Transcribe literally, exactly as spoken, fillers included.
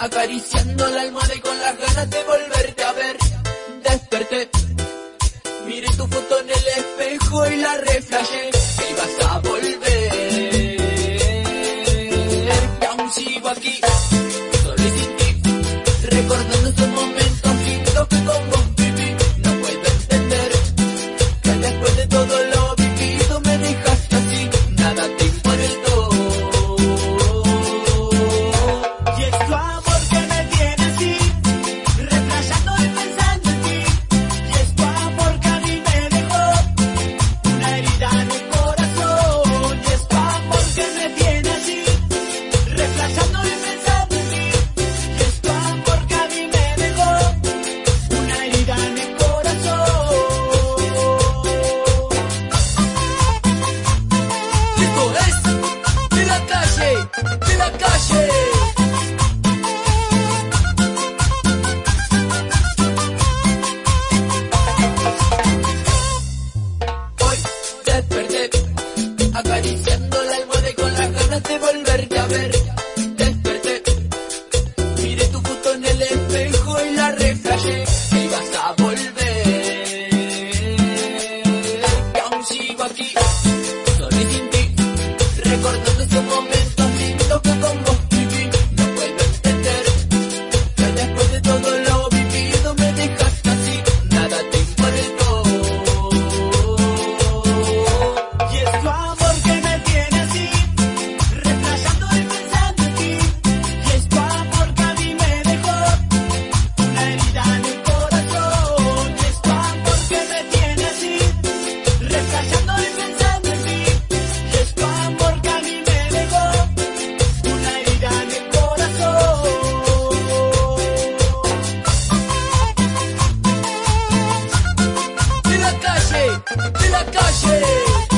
acariciando la almohada y con las ganas de volverte a ver. Desperté, miré tu foto en el espejo y la reflashé, que ibas a volver. Y aún sigo aquí, solo y sin ti, recordando esos momentos lindos que con vos viví. No puedo entender que después de todo lo vivido me dejaste así, nada te importó. Y es tu amor que me tiene así, reflejando y pensando en ti. Y es tu amor que a mí me dejó una herida en el corazón. Y es tu amor que me tiene así, reflejando y pensando en ti. Y es tu amor que a mí me dejó una herida en el corazón. Esto es de la calle, de la calle. Hoy desperté, acariciando la almohada y con las ganas de volverte a ver. Desperté, miré tu foto en el espejo y la reflashé, que ibas a volver. Y aún sigo aquí, solo y sin ti, recordando esos momentos lindos que con vos viví. No puedo entender que después de todo lo vivido me dejaste así, nada te importó. Y es tu amor que me tiene así, reflejando y pensando en ti. Y es tu amor que a mí me dejó una herida en el corazón. Y es tu amor que me tiene así, reflejando y pensando en ti. Y es tu amor que a mí me dejó una herida en el corazón. De la calle, de la calle.